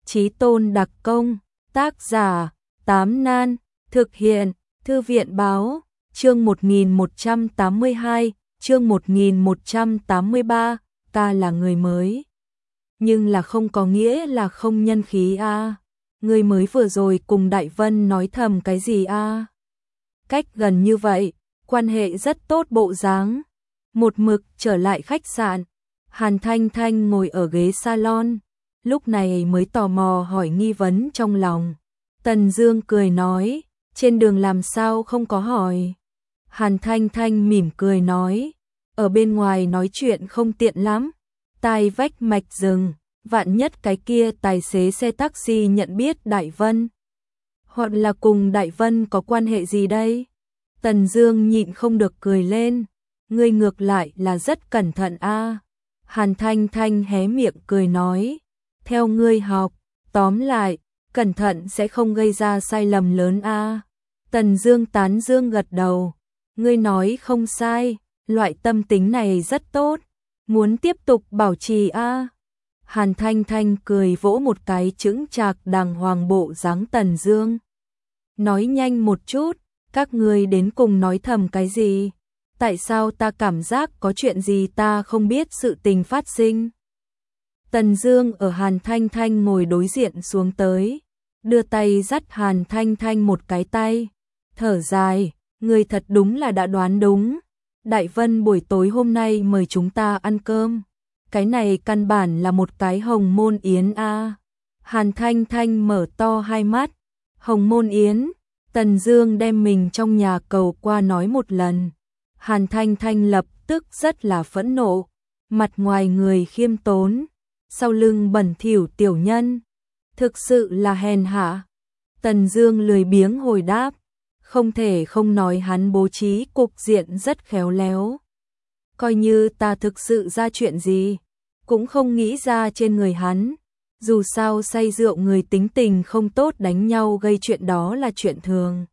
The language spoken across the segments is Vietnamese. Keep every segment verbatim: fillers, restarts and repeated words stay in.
Chí tôn đặc công, tác giả, Tám Nan, thực hiện, Thư viện báo, chương một nghìn một trăm tám mươi hai, chương một nghìn một trăm tám mươi ba, ta là người mới. Nhưng là không có nghĩa là không nhân khí a. À. Người mới vừa rồi cùng Đại Vân nói thầm cái gì a? À? Cách gần như vậy, quan hệ rất tốt bộ dáng. Một mực trở lại khách sạn, Hàn Thanh Thanh ngồi ở ghế salon, lúc này mới tò mò hỏi nghi vấn trong lòng. Tần Dương cười nói, trên đường làm sao không có hỏi. Hàn Thanh Thanh mỉm cười nói, ở bên ngoài nói chuyện không tiện lắm, tai vách mạch rừng, vạn nhất cái kia tài xế xe taxi nhận biết Đại Vân. Hoặc là cùng Đại Vân có quan hệ gì đây? Tần Dương nhịn không được cười lên, ngươi ngược lại là rất cẩn thận a. À. Hàn Thanh Thanh hé miệng cười nói, theo ngươi học, tóm lại, cẩn thận sẽ không gây ra sai lầm lớn a. À. Tần Dương tán dương gật đầu, ngươi nói không sai, loại tâm tính này rất tốt, muốn tiếp tục bảo trì a. À. Hàn Thanh Thanh cười vỗ một cái chững chạc đàng hoàng bộ dáng Tần Dương. Nói nhanh một chút, các ngươi đến cùng nói thầm cái gì? Tại sao ta cảm giác có chuyện gì ta không biết sự tình phát sinh? Tần Dương ở Hàn Thanh Thanh ngồi đối diện xuống tới, đưa tay dắt Hàn Thanh Thanh một cái tay, thở dài, người thật đúng là đã đoán đúng. Đại Vân buổi tối hôm nay mời chúng ta ăn cơm. Cái này căn bản là một cái hồng môn yến a. À. Hàn Thanh Thanh mở to hai mắt, hồng môn yến. Tần Dương đem mình trong nhà cầu qua nói một lần. Hàn Thanh Thanh lập tức rất là phẫn nộ, mặt ngoài người khiêm tốn, sau lưng bẩn thỉu tiểu nhân, thực sự là hèn hạ. Tần Dương lười biếng hồi đáp, không thể không nói hắn bố trí cục diện rất khéo léo. Coi như ta thực sự ra chuyện gì, cũng không nghĩ ra trên người hắn. Dù sao say rượu người tính tình không tốt đánh nhau gây chuyện đó là chuyện thường.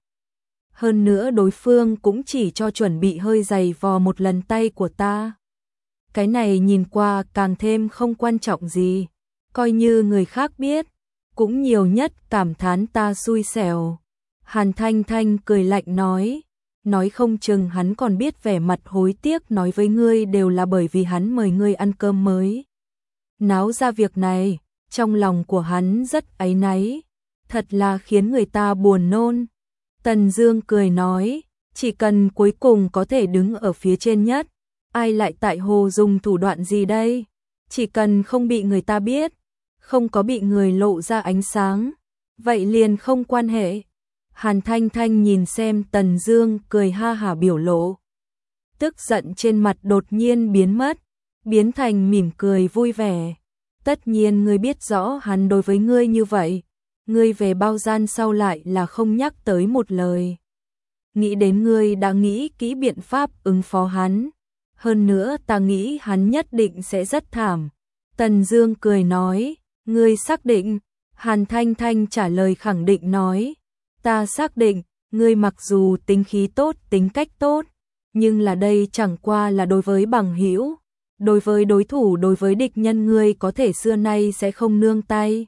Hơn nữa đối phương cũng chỉ cho chuẩn bị hơi giày vò một lần tay của ta. Cái này nhìn qua càng thêm không quan trọng gì. Coi như người khác biết, cũng nhiều nhất cảm thán ta xui xẻo. Hàn Thanh Thanh cười lạnh nói, nói không chừng hắn còn biết vẻ mặt hối tiếc nói với ngươi đều là bởi vì hắn mời ngươi ăn cơm mới náo ra việc này. Trong lòng của hắn rất áy náy, thật là khiến người ta buồn nôn. Tần Dương cười nói, chỉ cần cuối cùng có thể đứng ở phía trên nhất, ai lại tại hồ dùng thủ đoạn gì đây? Chỉ cần không bị người ta biết, không có bị người lộ ra ánh sáng, vậy liền không quan hệ. Hàn Thanh Thanh nhìn xem Tần Dương cười ha hả biểu lộ, tức giận trên mặt đột nhiên biến mất, biến thành mỉm cười vui vẻ. Tất nhiên ngươi biết rõ hắn đối với ngươi như vậy, ngươi về bao gian sau lại là không nhắc tới một lời. Nghĩ đến ngươi đã nghĩ kỹ biện pháp ứng phó hắn, hơn nữa ta nghĩ hắn nhất định sẽ rất thảm. Tần Dương cười nói, ngươi xác định? Hàn Thanh Thanh trả lời khẳng định nói, ta xác định, ngươi mặc dù tính khí tốt, tính cách tốt, nhưng là đây chẳng qua là đối với bằng hữu. Đối với đối thủ, đối với địch nhân ngươi có thể xưa nay sẽ không nương tay.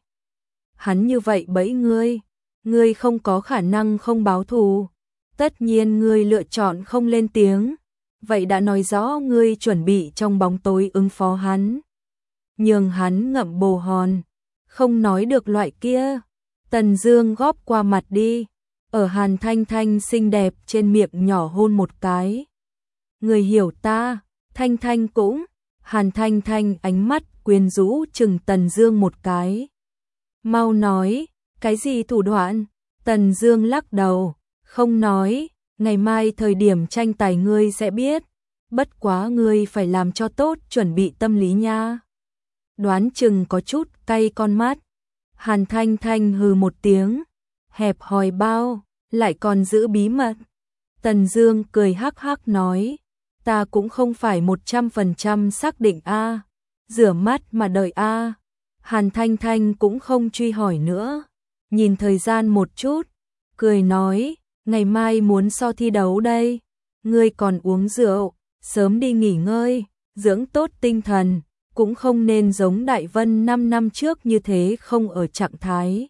Hắn như vậy bẫy ngươi, ngươi không có khả năng không báo thù. Tất nhiên ngươi lựa chọn không lên tiếng, vậy đã nói rõ ngươi chuẩn bị trong bóng tối ứng phó hắn. Nhường hắn ngậm bồ hòn, không nói được loại kia. Tần Dương góp qua mặt đi, ở Hàn Thanh Thanh xinh đẹp trên miệng nhỏ hôn một cái. Người hiểu ta, Thanh Thanh cũng. Hàn Thanh Thanh ánh mắt quyến rũ chừng Tần Dương một cái. Mau nói, cái gì thủ đoạn? Tần Dương lắc đầu, không nói, ngày mai thời điểm tranh tài ngươi sẽ biết. Bất quá ngươi phải làm cho tốt chuẩn bị tâm lý nha. Đoán chừng có chút cay con mắt. Hàn Thanh Thanh hừ một tiếng, hẹp hòi bao, lại còn giữ bí mật. Tần Dương cười hắc hắc nói, ta cũng không phải một trăm phần trăm xác định a, rửa mắt mà đợi a. Hàn Thanh Thanh cũng không truy hỏi nữa, nhìn thời gian một chút, cười nói, ngày mai muốn so thi đấu đây, ngươi còn uống rượu, sớm đi nghỉ ngơi, dưỡng tốt tinh thần, cũng không nên giống Đại Vân năm năm trước như thế không ở trạng thái.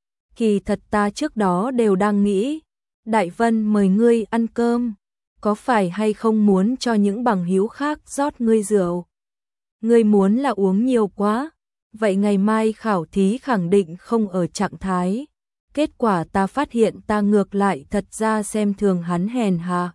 Kỳ thật ta trước đó đều đang nghĩ, Đại Vân mời ngươi ăn cơm, có phải hay không muốn cho những bằng hữu khác rót ngươi rượu? Ngươi muốn là uống nhiều quá, vậy ngày mai khảo thí khẳng định không ở trạng thái. Kết quả ta phát hiện ta ngược lại thật ra xem thường hắn hèn hạ.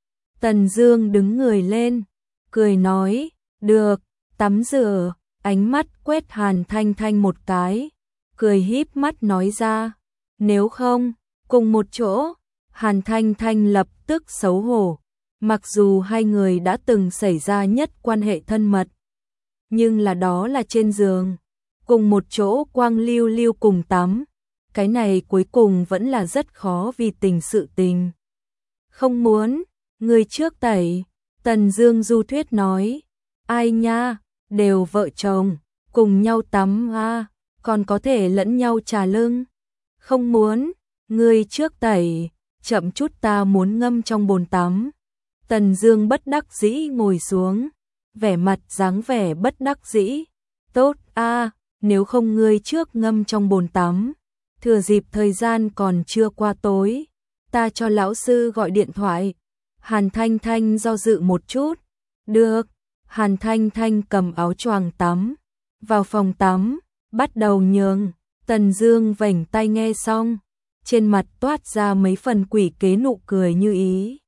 Tần Dương đứng người lên, cười nói, được, tắm rửa, ánh mắt quét Hàn Thanh Thanh một cái, cười híp mắt nói ra, nếu không, cùng một chỗ. Hàn Thanh Thanh lập tức xấu hổ, mặc dù hai người đã từng xảy ra nhất quan hệ thân mật, nhưng là đó là trên giường, cùng một chỗ quang lưu lưu cùng tắm, cái này cuối cùng vẫn là rất khó vì tình sự tình. Không muốn, người trước tẩy, Tần Dương du thuyết nói, ai nha, đều vợ chồng, cùng nhau tắm à, còn có thể lẫn nhau trà lưng. Không muốn, người trước tẩy, chậm chút ta muốn ngâm trong bồn tắm. Tần Dương bất đắc dĩ ngồi xuống, vẻ mặt dáng vẻ bất đắc dĩ. Tốt a, nếu không ngươi trước ngâm trong bồn tắm, thừa dịp thời gian còn chưa qua tối, ta cho lão sư gọi điện thoại. Hàn Thanh Thanh do dự một chút. Được. Hàn Thanh Thanh cầm áo choàng tắm, vào phòng tắm, bắt đầu nhường. Tần Dương vểnh tay nghe xong, trên mặt toát ra mấy phần quỷ kế nụ cười như ý.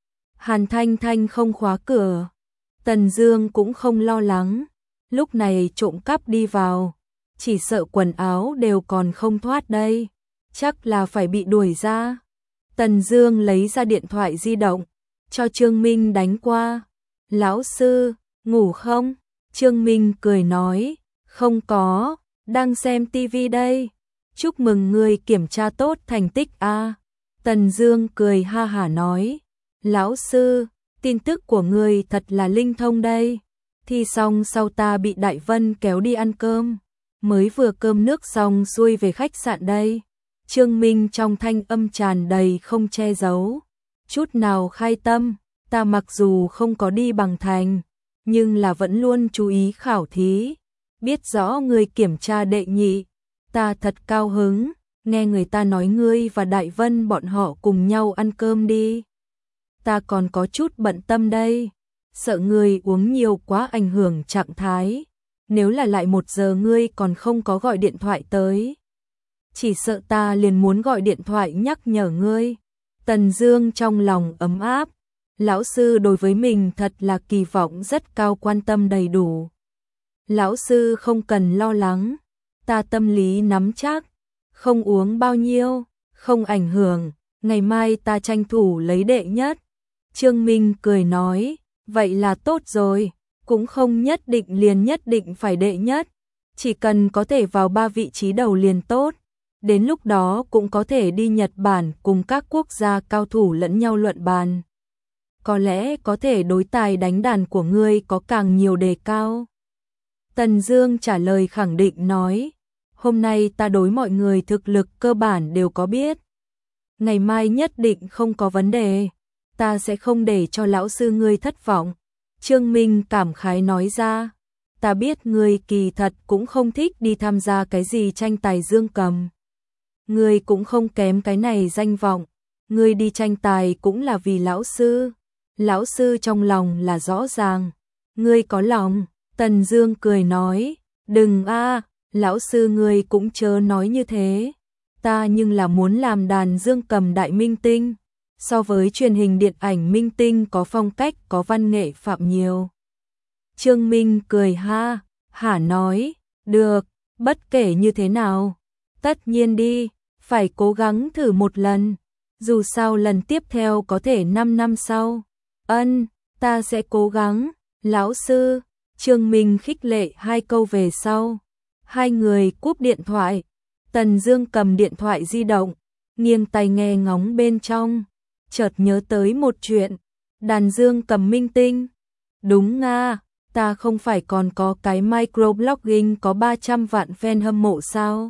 Hàn Thanh Thanh không khóa cửa, Tần Dương cũng không lo lắng, lúc này trộm cắp đi vào, chỉ sợ quần áo đều còn không thoát đây, chắc là phải bị đuổi ra. Tần Dương lấy ra điện thoại di động, cho Trương Minh đánh qua. Lão sư, ngủ không? Trương Minh cười nói, không có, đang xem tivi đây. Chúc mừng ngươi kiểm tra tốt thành tích a. Tần Dương cười ha hả nói, lão sư, tin tức của ngươi thật là linh thông đây. Thi xong sau ta bị Đại Vân kéo đi ăn cơm, mới vừa cơm nước xong xuôi về khách sạn đây. Trương Minh trong thanh âm tràn đầy không che giấu, chút nào khai tâm, ta mặc dù không có đi bằng thành, nhưng là vẫn luôn chú ý khảo thí, biết rõ ngươi kiểm tra đệ nhị, ta thật cao hứng, nghe người ta nói ngươi và Đại Vân bọn họ cùng nhau ăn cơm đi. Ta còn có chút bận tâm đây, sợ ngươi uống nhiều quá ảnh hưởng trạng thái, nếu là lại một giờ ngươi còn không có gọi điện thoại tới, chỉ sợ ta liền muốn gọi điện thoại nhắc nhở ngươi. Tần Dương trong lòng ấm áp, lão sư đối với mình thật là kỳ vọng rất cao, quan tâm đầy đủ. Lão sư không cần lo lắng, ta tâm lý nắm chắc, không uống bao nhiêu, không ảnh hưởng, ngày mai ta tranh thủ lấy đệ nhất. Trương Minh cười nói, vậy là tốt rồi, cũng không nhất định liền nhất định phải đệ nhất, chỉ cần có thể vào ba vị trí đầu liền tốt. Đến lúc đó cũng có thể đi Nhật Bản cùng các quốc gia cao thủ lẫn nhau luận bàn. Có lẽ có thể đối tài đánh đàn của ngươi có càng nhiều đề cao. Tần Dương trả lời khẳng định nói, hôm nay ta đối mọi người thực lực cơ bản đều có biết. Ngày mai nhất định không có vấn đề, ta sẽ không để cho lão sư ngươi thất vọng. Trương Minh cảm khái nói ra, ta biết ngươi kỳ thật cũng không thích đi tham gia cái gì tranh tài dương cầm. Ngươi cũng không kém cái này danh vọng, ngươi đi tranh tài cũng là vì lão sư. Lão sư trong lòng là rõ ràng, ngươi có lòng. Tần Dương cười nói, đừng a, lão sư ngươi cũng chớ nói như thế. Ta nhưng là muốn làm đàn dương cầm đại minh tinh, so với truyền hình điện ảnh minh tinh có phong cách có văn nghệ phạm nhiều. Trương Minh cười ha hả nói, được, bất kể như thế nào, tất nhiên đi, phải cố gắng thử một lần, dù sao lần tiếp theo có thể năm năm sau. Ân, ta sẽ cố gắng, lão sư. Trương Minh khích lệ hai câu về sau, hai người cúp điện thoại. Tần Dương cầm điện thoại di động, nghiêng tai nghe ngóng bên trong, chợt nhớ tới một chuyện, đàn dương cầm minh tinh. Đúng nga, ta không phải còn có cái microblogging có ba trăm vạn fan hâm mộ sao?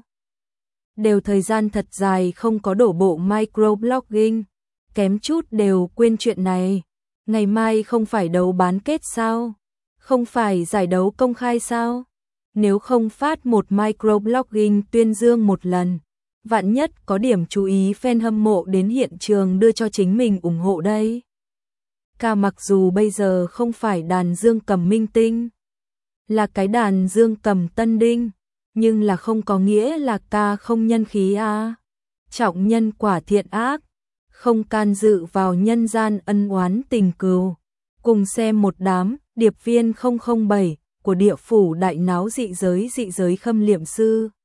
Đều thời gian thật dài không có đổ bộ microblogging, kém chút đều quên chuyện này. Ngày mai không phải đấu bán kết sao? Không phải giải đấu công khai sao? Nếu không phát một microblogging tuyên dương một lần, vạn nhất có điểm chú ý fan hâm mộ đến hiện trường đưa cho chính mình ủng hộ đây. Ca mặc dù bây giờ không phải đàn dương cầm minh tinh, là cái đàn dương cầm tân đinh, nhưng là không có nghĩa là ca không nhân khí à. Trọng nhân quả thiện ác, không can dự vào nhân gian ân oán tình cừu. Cùng xem một đám điệp viên không không bảy của địa phủ đại náo dị giới dị giới khâm liệm sư.